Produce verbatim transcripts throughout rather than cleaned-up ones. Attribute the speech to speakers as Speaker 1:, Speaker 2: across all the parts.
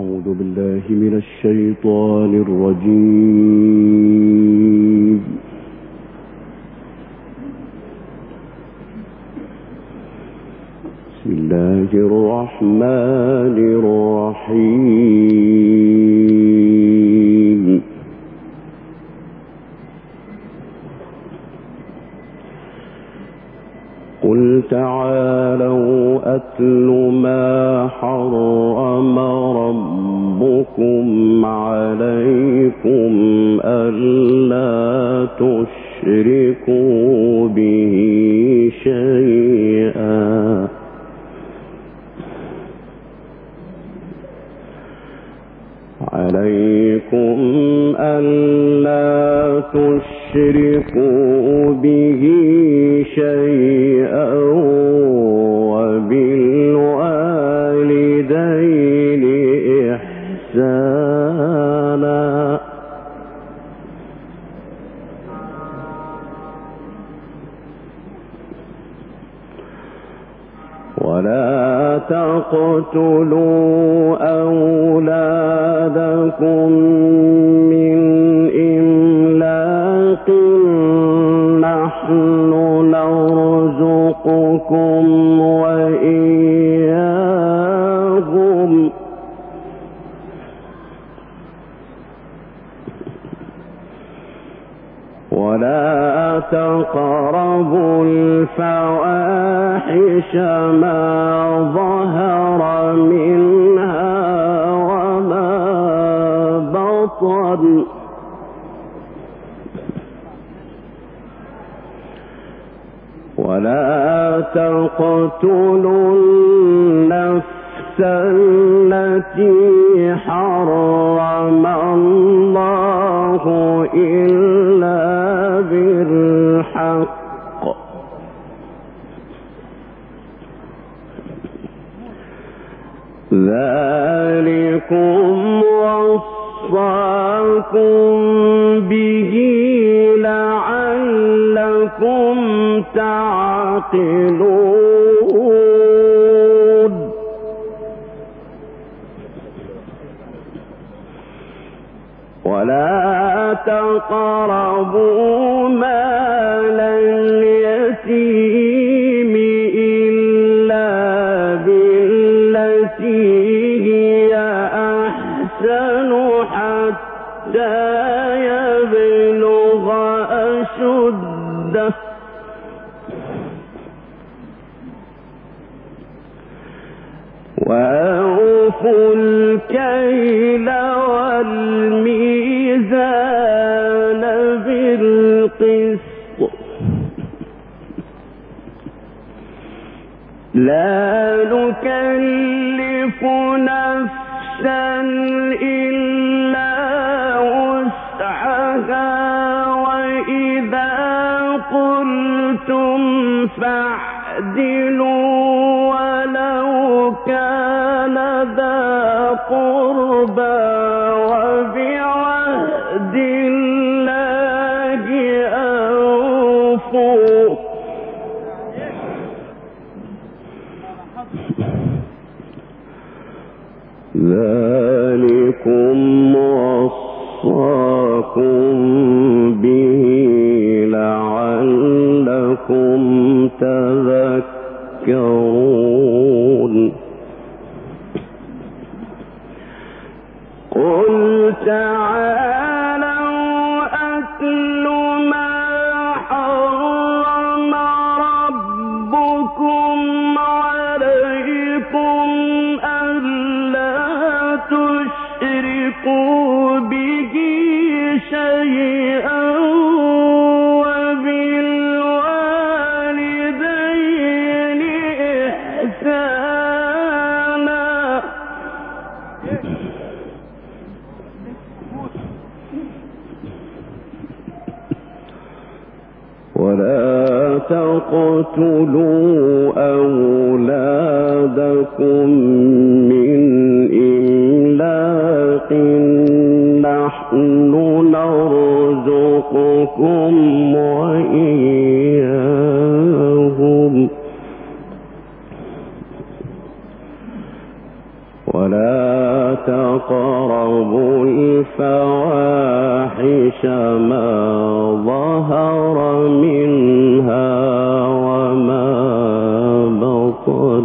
Speaker 1: أعوذ بالله من الشيطان الرجيم. بسم الله الرحمن الرحيم. قل تعالوا أتل ما حرم ربكم عليكم ألا تشركوا به شيئا عليكم ألا تشركوا به شيئا وبالوالدين إحسانا ولا تقتلوا أولادكم من إملاق نحن نرزقكم وإياهم ولا تقربوا الفواحش ما ظهر منها وما بطن ولا تقتلوا النفس التي حرم الله إلا بالحق ذلكم وصاكم به لعلكم تعقلون ولا تقربوا مال اليتيم إلا بالتي هي أحسن حتى يبلغ أشده وأوفوا الكيل والميزان بالقسط لا نكلف نفسا إلا وسعها وإذا قلتم فاعدلوا ولو كان ذا قربى وبعهد الله أوفوا ذلكم وصاكم به لعلكم تذكرون. قل تعالوا أتل ما حرم ربكم عليكم ألا تشركوا به شيئا وبالوالدين إحسانا ولا تقتلوا أولادكم من إملاق نحن نرزقكم وإياهم ولا تقربوا الفواحش ما ظهر منها وما بطن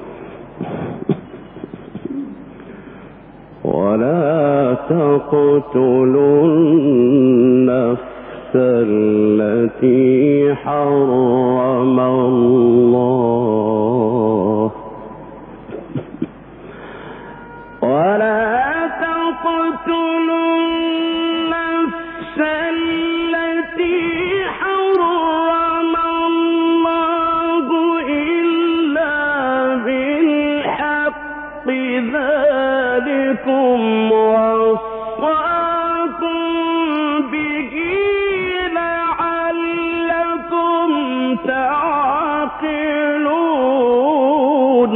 Speaker 1: ولا تقتلوا النفس التي حرم الله ولا تقتلوا النفس التي حرم الله إلا بالحق ذلكم وصاكم به لعلكم تعقلون.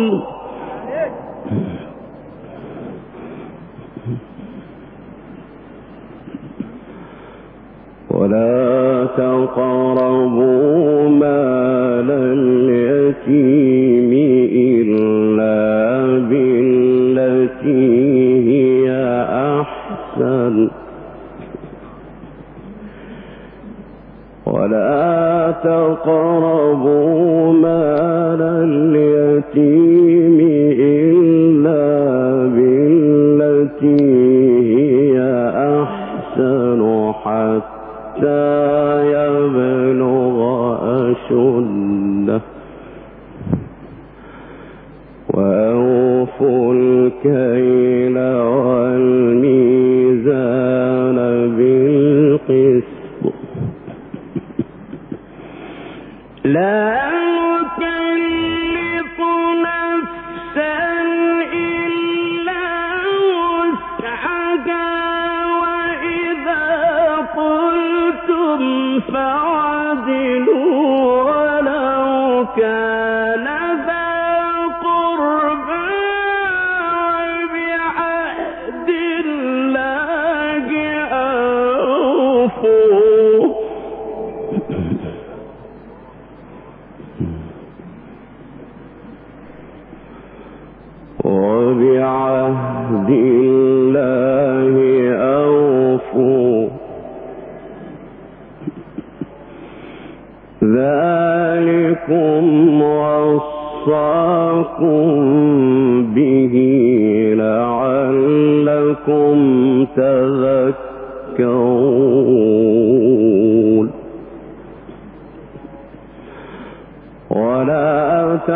Speaker 1: ولا تقربوا مال اليتيم إلا بالتي هي أحسن ولا تقربوا مال اليتيم إلا بالتي هي أحسن حتى يبلغ أشده وأوفوا الكيل والميزان بالقسط لا نكلف نفسا إلا وسعها وإذا قلتم فعدلوا ولو كان ذا قربى وبعهد الله أوفوا وبعهد الله أوفوا ذلكم وصاكم به لعلكم تذكرون. ولا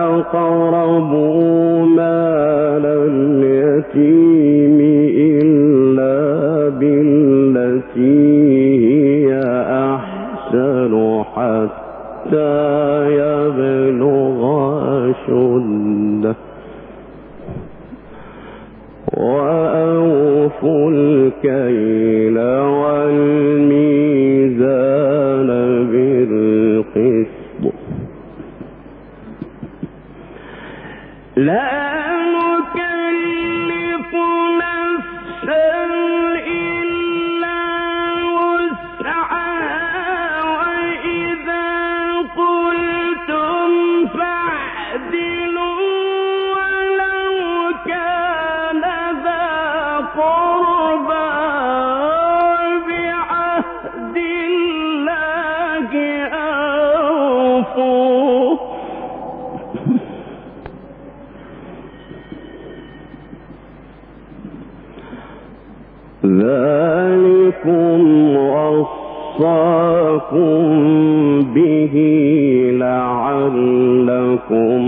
Speaker 1: تقربوا مال اليتيم إلا بالتي هي أحسن حتى يبلغ أشده وأوفوا الكيل والميزان بالقسط لا نكلف نفسا إلا وسعها وإذا قلتم فاعدلوا ولو كان ذا قربى وبعهد الله أوفوا ذلكم وصاكم به لعلكم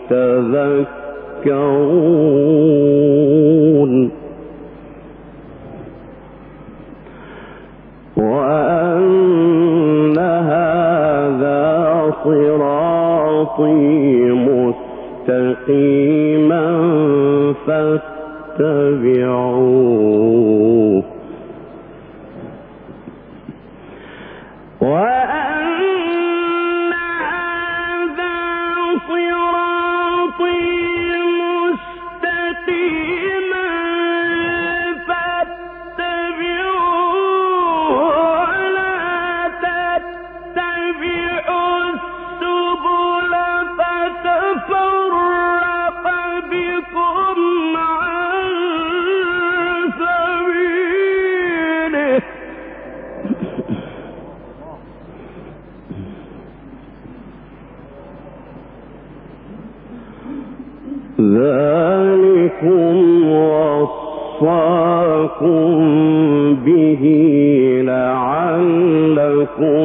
Speaker 1: تذكرون. وأن هذا صراطي مستقيما فاتبعوه وأن هذا صراطي مستقيما فاتبعوه ولا تتبعوا السبل فتفرق بكم عن ذلكم وصاكم به لعلكم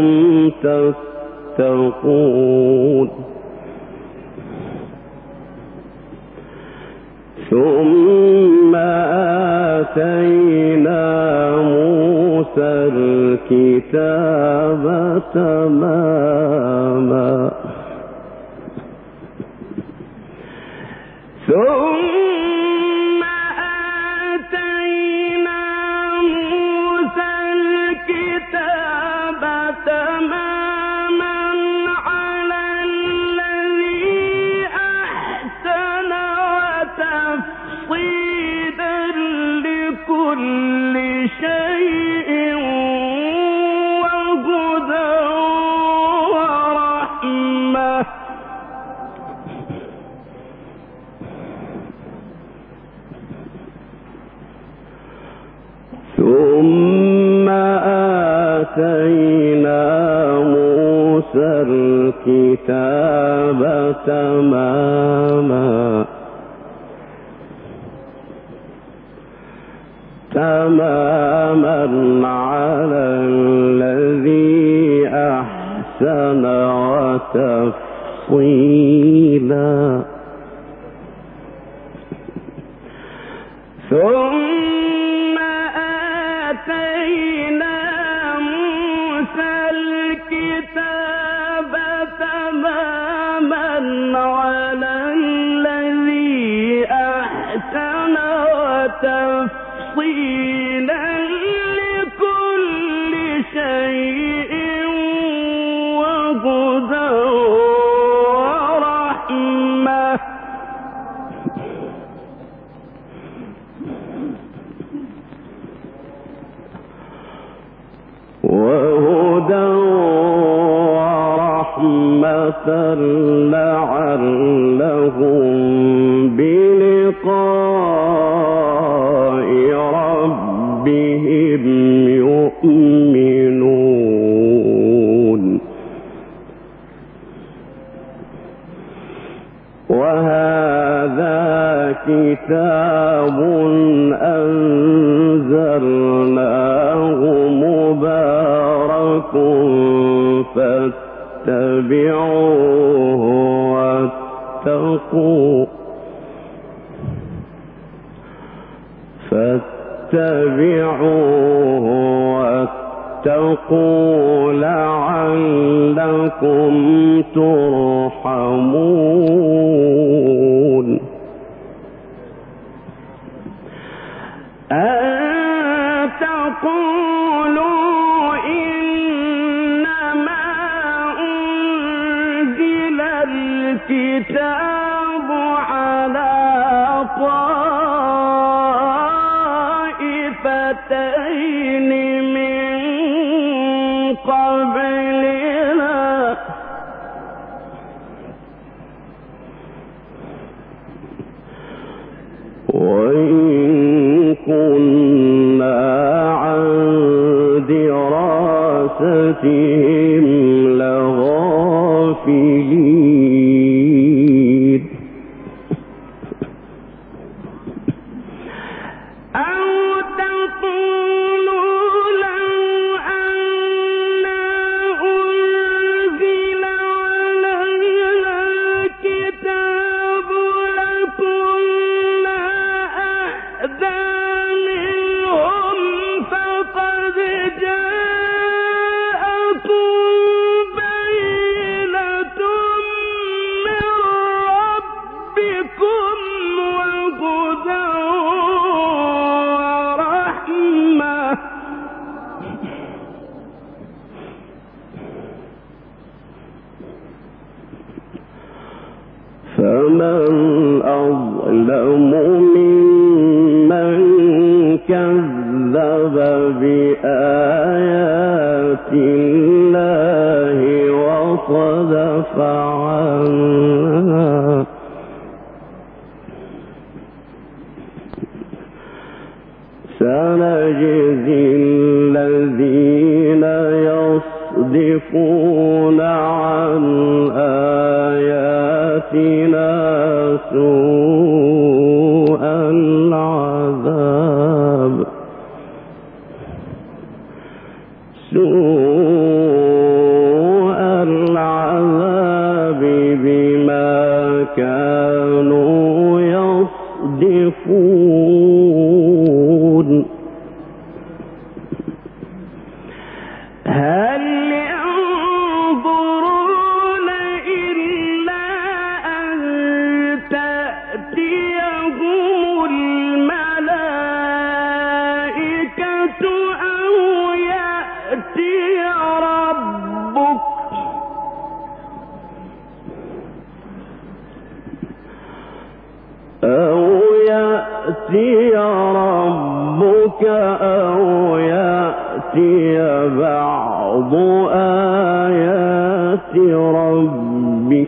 Speaker 1: تتقون. ثم آتينا موسى الكتاب تماما ثم آتينا موسى الكتاب تماما على الذي أحسن وتفصيلا لكل شيء وهدى ورحمة ثم آتينا موسى الكتاب تماما تماما على الذي أحسن وتفصيلا ثم آتينا موسى الكتاب تماما على الذي أحسن وتفصيلا لكل شيء وهدى ورحمة وهدى ورحمة لعلهم بلقاء ربهم يؤمنون. وهذا كتاب أنزلناه مبارك فاتبعوه واتقوا فاتبعوه واتقوا لعلكم ترحمون. أن تقولوا إنما أنزل الكتاب على طائفتين من قبلنا وإن كنا عن دراستهم لغافلين. أو تقولوا لو أنا أنزل علينا الكتاب لكنا أهدى منهم فقد جاءكم بينة من ربكم وهدى ورحمة فمن أظلم ممن كذب بآيات الله وصدف عنها. سنجزي الذين يصدفون عن آياتنا سوء ينظرون هل ينظرون إلا أن تأتيهم الملائكة أو يأتي ربك أو يأتي ربك أو يأتي بعض آيات ربك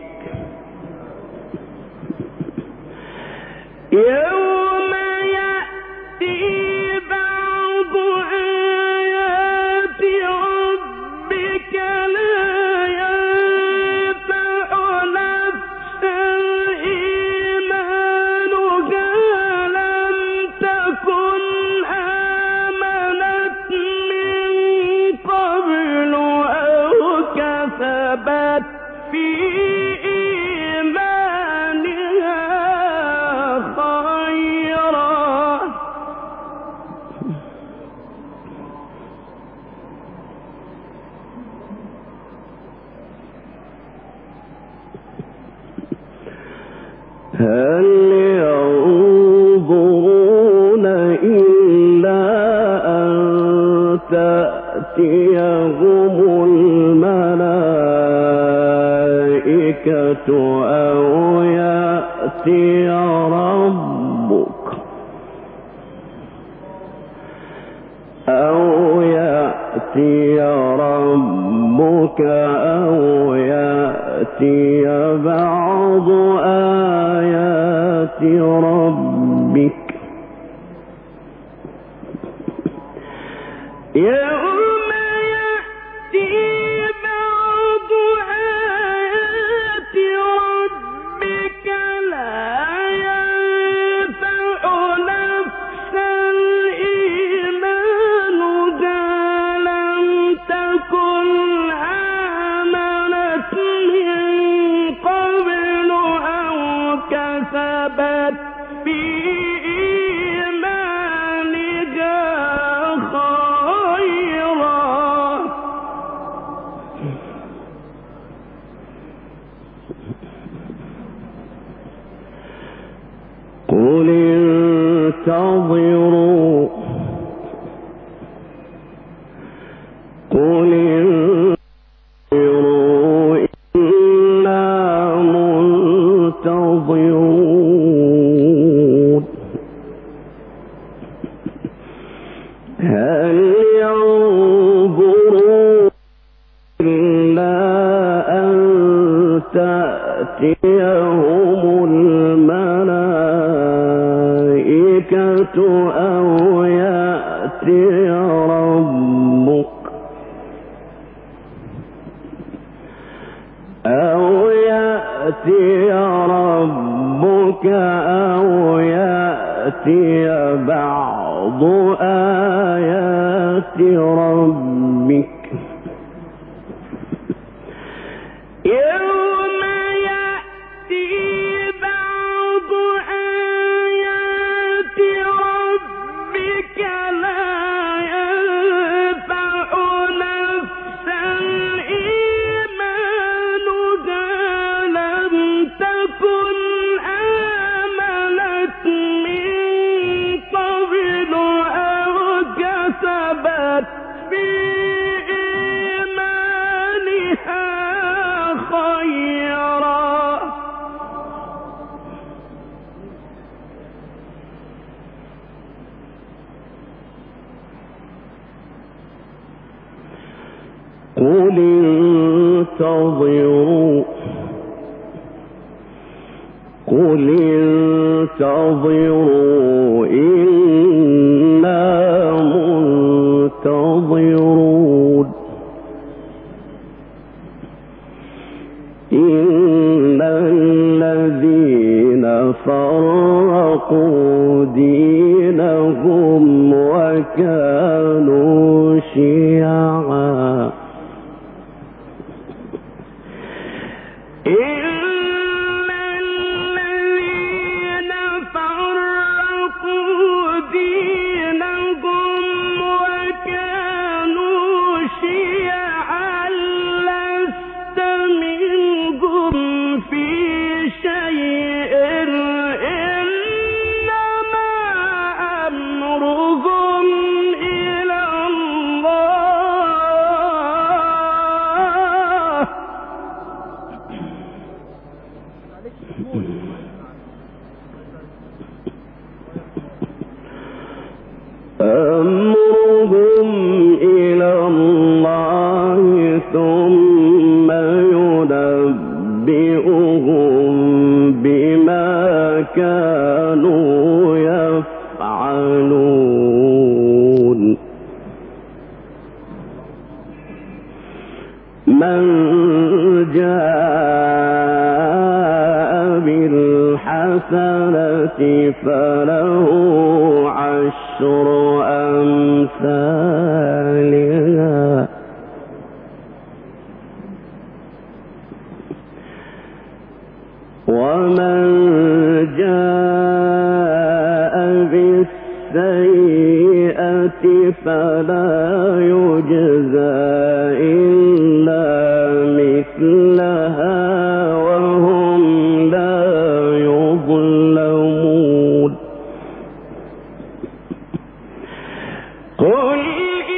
Speaker 1: يوم يأتي بعض آيات ربك لا ينفع نفسا إيمانها لم تكن آمنت من قبل أو كسبت في إيمانها خيرا هل ينظرون إلا أن تأتيهم الملائكة أو يأتي ربك أو يأتي ربك أو يأتي بعض آيات ربك يوم يأتي بعض آيات ربك لا ينفع نفسا إيمانها لم تكن آمنت من قبل أو كسبت في إيمانها خيرا قل انتظروا قل انتظروا إنا منتظرون هل ينظرون إلا أن تأتيهم الملائكة أو يأتي ربك أو يأتي ربك أو يأتي بعض آيات ربك يوم يأتي بعض آيات ربك لا ينفع نفسا إيمانها لم تكن آمنت من قبل أو كسبت في إيمانها خيرا قل انتظروا قل انتظروا إنا منتظرون إن الذين فرقوا دينهم وكانوا شيعا إن الذين فرقوا بالسيئة فلا يجزى إلا مثلها وهم لا يظلمون قل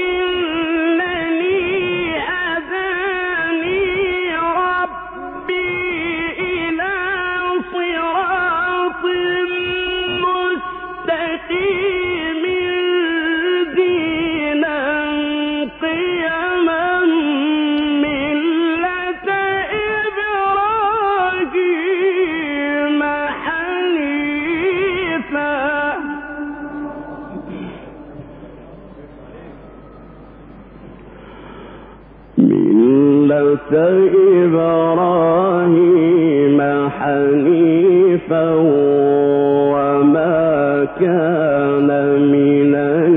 Speaker 1: إبراهيم حنيفا وما كان من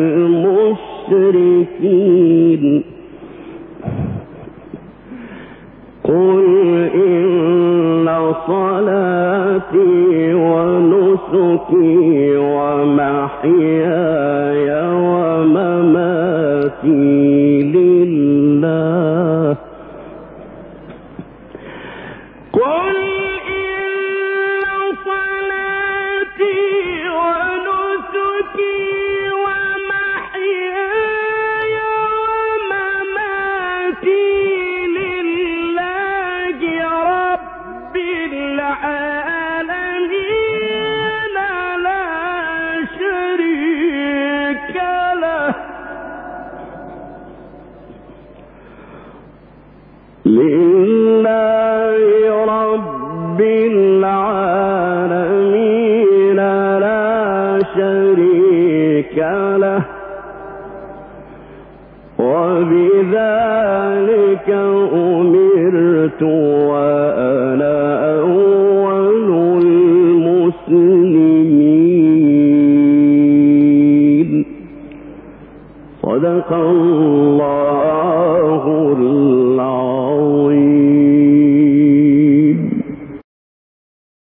Speaker 1: المشركين قل إن صلاتي ونسكي ومحياي ومماتي لله قل إن صلاتي ونسكي ومحياي ومماتي لله رب العالمين لا شريك له لله رب العالمين لا شريك له وبذلك أمرت وأنا أول المسلمين صدق الله